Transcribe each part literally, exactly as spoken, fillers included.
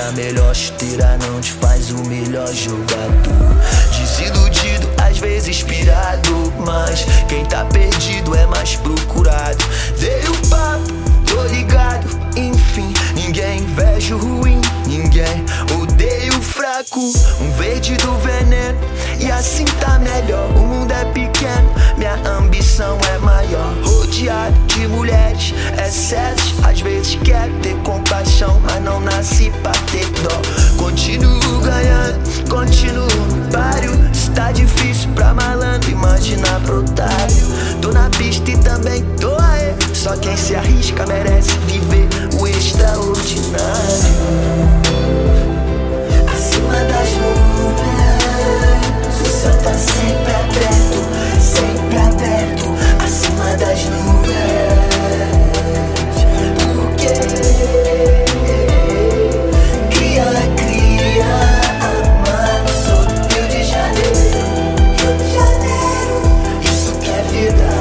a melhor chuteira não te faz o melhor jogador. Desiludido, às vezes pirado, mas quem tá perdido é mais procurado. Dei o papo, tô ligado, enfim, ninguém inveja o ruim, ninguém odeia o fraco. Um verde do veneno, e assim tá melhor. O mundo é pequeno, minha ambição é maior. Rodeado de mulheres, excessos, às vezes quero ter compaixão, mas não nasci pra ter dó. Continuo ganhando, continuo no páreo. Se tá difícil pra malandro, imagina pro otário. Tô na pista e também tô aí. Só quem se arrisca merece viver o extraordinário. Acima das nuvens, o céu tá sempre aberto, sempre aberto. Acima das nuvens, porque cria, cria, amar. Sou Rio de Janeiro, Rio de Janeiro, isso que é vida.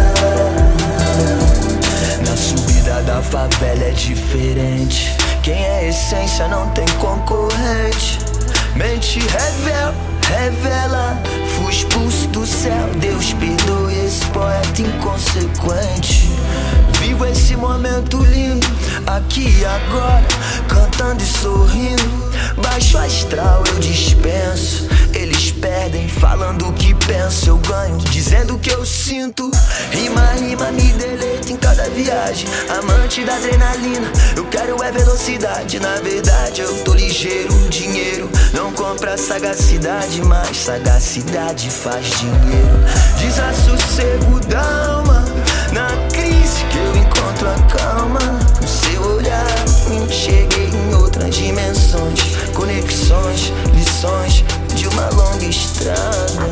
Na subida da favela é diferente. Quem é essência não tem concorrente. Mente revela, revela. Fui expulso do céu, Deus perdoe esse poeta inconsequente. Vivo esse momento lindo, aqui e agora, cantando e sorrindo. Baixo astral eu dispenso, eles perdem falando o que penso. Eu ganho dizendo o que eu sinto. Rima, rima, me deleito em cada viagem. Amante da adrenalina, eu quero é velocidade. Na verdade eu tô ligeiro, dinheiro não compra sagacidade, mas sagacidade faz dinheiro. Desassossego da alma, na crise que eu encontro a calma. No seu olhar cheguei em outras dimensões, conexões, lições de uma longa estrada.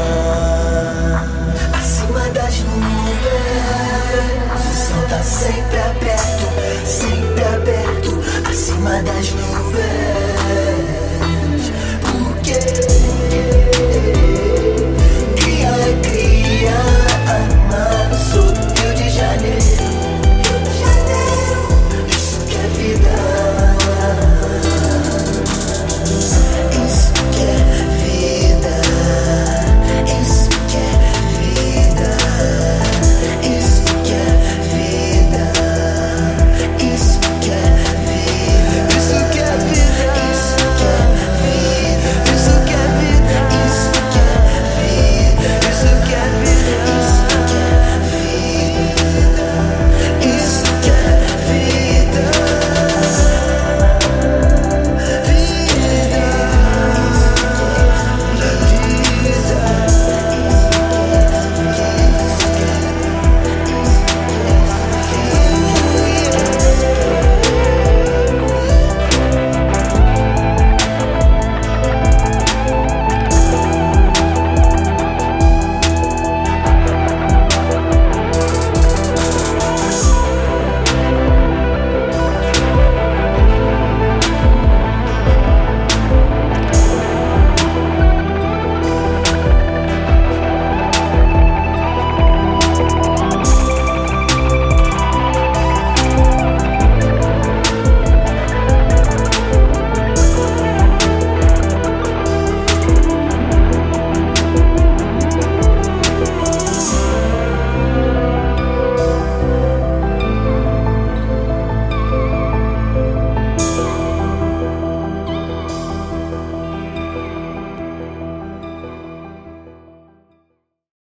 Acima das nuvens, o céu tá sempre aberto, sempre aberto. Acima das nuvens,